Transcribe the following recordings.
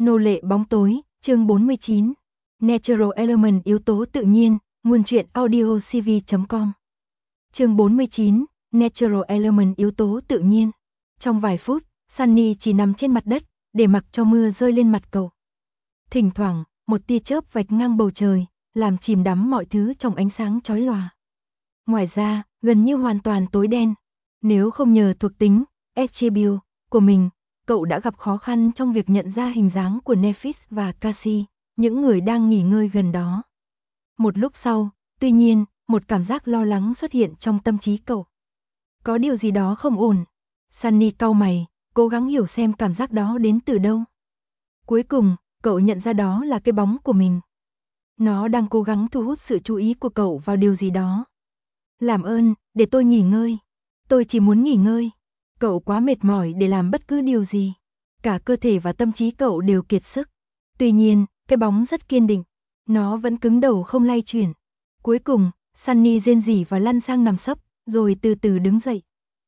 Nô lệ bóng tối, chương 49. Natural Element yếu tố tự nhiên, nguồn truyện audio cv.com. Chương 49, Natural Element yếu tố tự nhiên. Trong vài phút, Sunny chỉ nằm trên mặt đất, để mặc cho mưa rơi lên mặt cậu. Thỉnh thoảng, một tia chớp vạch ngang bầu trời, làm chìm đắm mọi thứ trong ánh sáng chói lòa. Ngoài ra, gần như hoàn toàn tối đen. Nếu không nhờ thuộc tính, attribute của mình, cậu đã gặp khó khăn trong việc nhận ra hình dáng của Nephis và Cassie, những người đang nghỉ ngơi gần đó. Một lúc sau, tuy nhiên, một cảm giác lo lắng xuất hiện trong tâm trí cậu. Có điều gì đó không ổn. Sunny cau mày, cố gắng hiểu xem cảm giác đó đến từ đâu. Cuối cùng, cậu nhận ra đó là cái bóng của mình. Nó đang cố gắng thu hút sự chú ý của cậu vào điều gì đó. Làm ơn, để tôi nghỉ ngơi. Tôi chỉ muốn nghỉ ngơi. Cậu quá mệt mỏi để làm bất cứ điều gì. Cả cơ thể và tâm trí cậu đều kiệt sức. Tuy nhiên, cái bóng rất kiên định. Nó vẫn cứng đầu không lay chuyển. Cuối cùng, Sunny rên rỉ và lăn sang nằm sấp, rồi từ từ đứng dậy.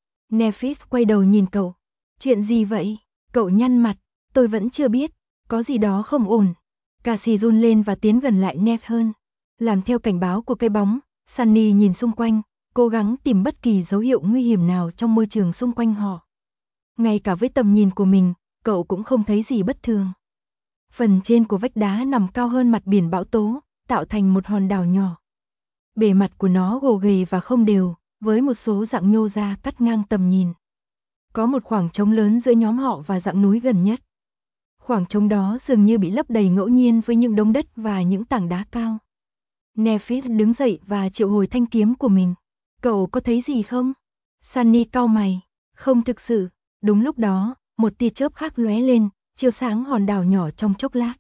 Nephis quay đầu nhìn cậu. Chuyện gì vậy? Cậu nhăn mặt. Tôi vẫn chưa biết. Có gì đó không ổn. Cassie run lên và tiến gần lại Neph hơn. Làm theo cảnh báo của cái bóng, Sunny nhìn xung quanh, cố gắng tìm bất kỳ dấu hiệu nguy hiểm nào trong môi trường xung quanh họ. Ngay cả với tầm nhìn của mình, cậu cũng không thấy gì bất thường. Phần trên của vách đá nằm cao hơn mặt biển bão tố, tạo thành một hòn đảo nhỏ. Bề mặt của nó gồ ghề và không đều, với một số dạng nhô ra cắt ngang tầm nhìn. Có một khoảng trống lớn giữa nhóm họ và dạng núi gần nhất. Khoảng trống đó dường như bị lấp đầy ngẫu nhiên với những đống đất và những tảng đá cao. Nephis đứng dậy và triệu hồi thanh kiếm của mình. Cậu có thấy gì không? Sunny cau mày. Không thực sự. Đúng lúc đó, một tia chớp khác lóe lên, chiếu sáng hòn đảo nhỏ trong chốc lát.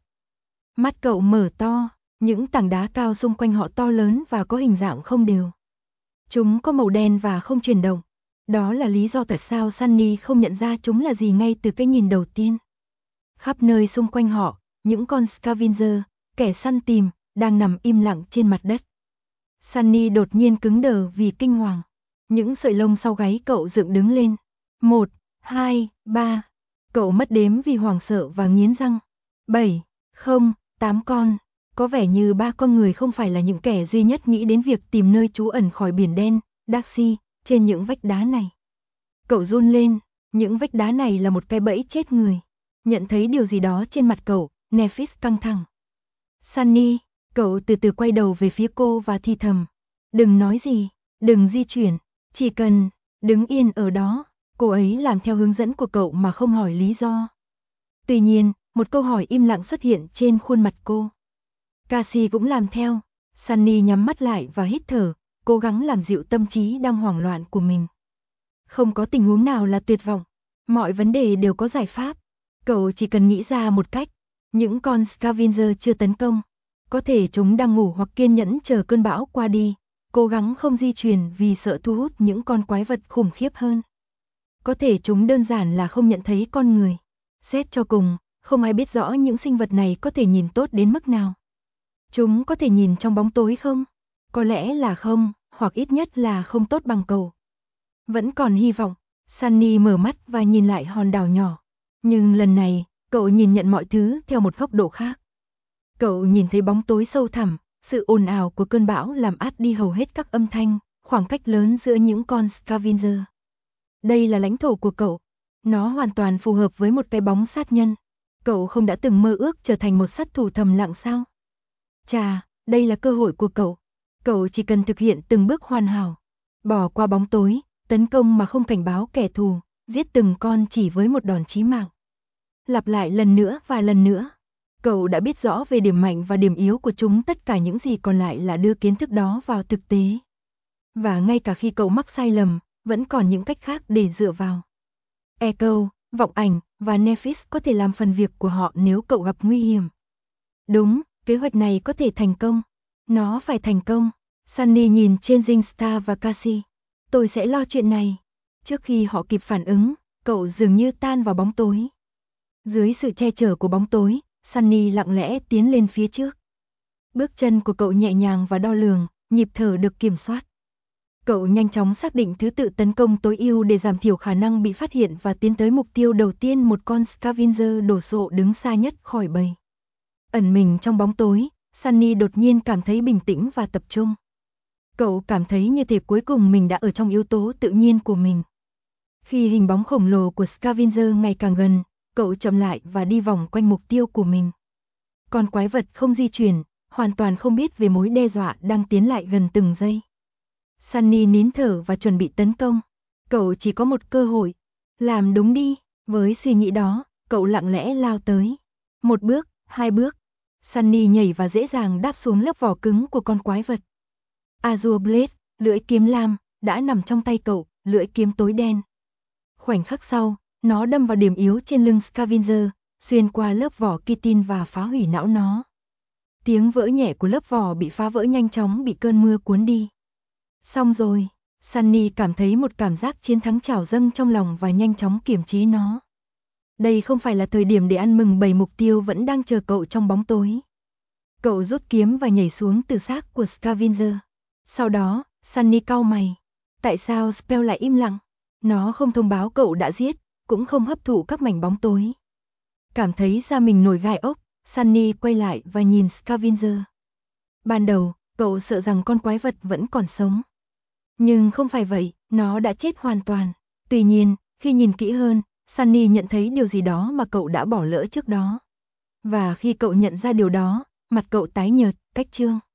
Mắt cậu mở to, những tảng đá cao xung quanh họ to lớn và có hình dạng không đều. Chúng có màu đen và không chuyển động. Đó là lý do tại sao Sunny không nhận ra chúng là gì ngay từ cái nhìn đầu tiên. Khắp nơi xung quanh họ, những con scavenger, kẻ săn tìm, đang nằm im lặng trên mặt đất. Sunny đột nhiên cứng đờ vì kinh hoàng. Những sợi lông sau gáy cậu dựng đứng lên. 1, 2, 3. Cậu mất đếm vì hoảng sợ và nghiến răng. 7, không, 8 con. Có vẻ như 3 con người không phải là những kẻ duy nhất nghĩ đến việc tìm nơi trú ẩn khỏi biển đen, Darcy, trên những vách đá này. Cậu run lên, những vách đá này là một cái bẫy chết người. Nhận thấy điều gì đó trên mặt cậu, Nephis căng thẳng. Sunny, cậu từ từ quay đầu về phía cô và thì thầm. Đừng nói gì, đừng di chuyển, chỉ cần đứng yên ở đó. Cô ấy làm theo hướng dẫn của cậu mà không hỏi lý do. Tuy nhiên, một câu hỏi im lặng xuất hiện trên khuôn mặt cô. Cassie cũng làm theo. Sunny nhắm mắt lại và hít thở, cố gắng làm dịu tâm trí đang hoảng loạn của mình. Không có tình huống nào là tuyệt vọng. Mọi vấn đề đều có giải pháp. Cậu chỉ cần nghĩ ra một cách. Những con scavenger chưa tấn công. Có thể chúng đang ngủ hoặc kiên nhẫn chờ cơn bão qua đi. Cố gắng không di chuyển vì sợ thu hút những con quái vật khủng khiếp hơn. Có thể chúng đơn giản là không nhận thấy con người. Xét cho cùng, không ai biết rõ những sinh vật này có thể nhìn tốt đến mức nào. Chúng có thể nhìn trong bóng tối không? Có lẽ là không, hoặc ít nhất là không tốt bằng cậu. Vẫn còn hy vọng. Sunny mở mắt và nhìn lại hòn đảo nhỏ. Nhưng lần này, cậu nhìn nhận mọi thứ theo một góc độ khác. Cậu nhìn thấy bóng tối sâu thẳm, sự ồn ào của cơn bão làm át đi hầu hết các âm thanh, khoảng cách lớn giữa những con scavenger. Đây là lãnh thổ của cậu. Nó hoàn toàn phù hợp với một cái bóng sát nhân. Cậu không đã từng mơ ước trở thành một sát thủ thầm lặng sao? Chà, đây là cơ hội của cậu. Cậu chỉ cần thực hiện từng bước hoàn hảo. Bỏ qua bóng tối, tấn công mà không cảnh báo kẻ thù, giết từng con chỉ với một đòn chí mạng. Lặp lại lần nữa và lần nữa. Cậu đã biết rõ về điểm mạnh và điểm yếu của chúng, tất cả những gì còn lại là đưa kiến thức đó vào thực tế. Và ngay cả khi cậu mắc sai lầm, vẫn còn những cách khác để dựa vào. Echo, vọng ảnh và Nephis có thể làm phần việc của họ nếu cậu gặp nguy hiểm. Đúng, kế hoạch này có thể thành công. Nó phải thành công. Sunny nhìn Changing Star và Cassie. Tôi sẽ lo chuyện này. Trước khi họ kịp phản ứng, cậu dường như tan vào bóng tối. Dưới sự che chở của bóng tối, Sunny lặng lẽ tiến lên phía trước. Bước chân của cậu nhẹ nhàng và đo lường, nhịp thở được kiểm soát. Cậu nhanh chóng xác định thứ tự tấn công tối ưu để giảm thiểu khả năng bị phát hiện và tiến tới mục tiêu đầu tiên, một con Scavenger đồ sộ đứng xa nhất khỏi bầy. Ẩn mình trong bóng tối, Sunny đột nhiên cảm thấy bình tĩnh và tập trung. Cậu cảm thấy như thể cuối cùng mình đã ở trong yếu tố tự nhiên của mình. Khi hình bóng khổng lồ của Scavenger ngày càng gần, cậu chậm lại và đi vòng quanh mục tiêu của mình. Con quái vật không di chuyển, hoàn toàn không biết về mối đe dọa đang tiến lại gần từng giây. Sunny nín thở và chuẩn bị tấn công. Cậu chỉ có một cơ hội. Làm đúng đi. Với suy nghĩ đó, cậu lặng lẽ lao tới. Một bước, hai bước. Sunny nhảy và dễ dàng đáp xuống lớp vỏ cứng của con quái vật. Azure Blade, lưỡi kiếm lam, đã nằm trong tay cậu, lưỡi kiếm tối đen. Khoảnh khắc sau, nó đâm vào điểm yếu trên lưng Scavenger, xuyên qua lớp vỏ kitin và phá hủy não nó. Tiếng vỡ nhẹ của lớp vỏ bị phá vỡ nhanh chóng bị cơn mưa cuốn đi. Xong rồi, Sunny cảm thấy một cảm giác chiến thắng trào dâng trong lòng và nhanh chóng kiềm chế nó. Đây không phải là thời điểm để ăn mừng, bầy mục tiêu vẫn đang chờ cậu trong bóng tối. Cậu rút kiếm và nhảy xuống từ xác của Scavenger. Sau đó, Sunny cau mày. Tại sao spell lại im lặng? Nó không thông báo cậu đã giết, cũng không hấp thụ các mảnh bóng tối. Cảm thấy da mình nổi gai ốc, Sunny quay lại và nhìn Scavenger. Ban đầu, cậu sợ rằng con quái vật vẫn còn sống. Nhưng không phải vậy, nó đã chết hoàn toàn. Tuy nhiên, khi nhìn kỹ hơn, Sunny nhận thấy điều gì đó mà cậu đã bỏ lỡ trước đó. Và khi cậu nhận ra điều đó, mặt cậu tái nhợt, cách trương.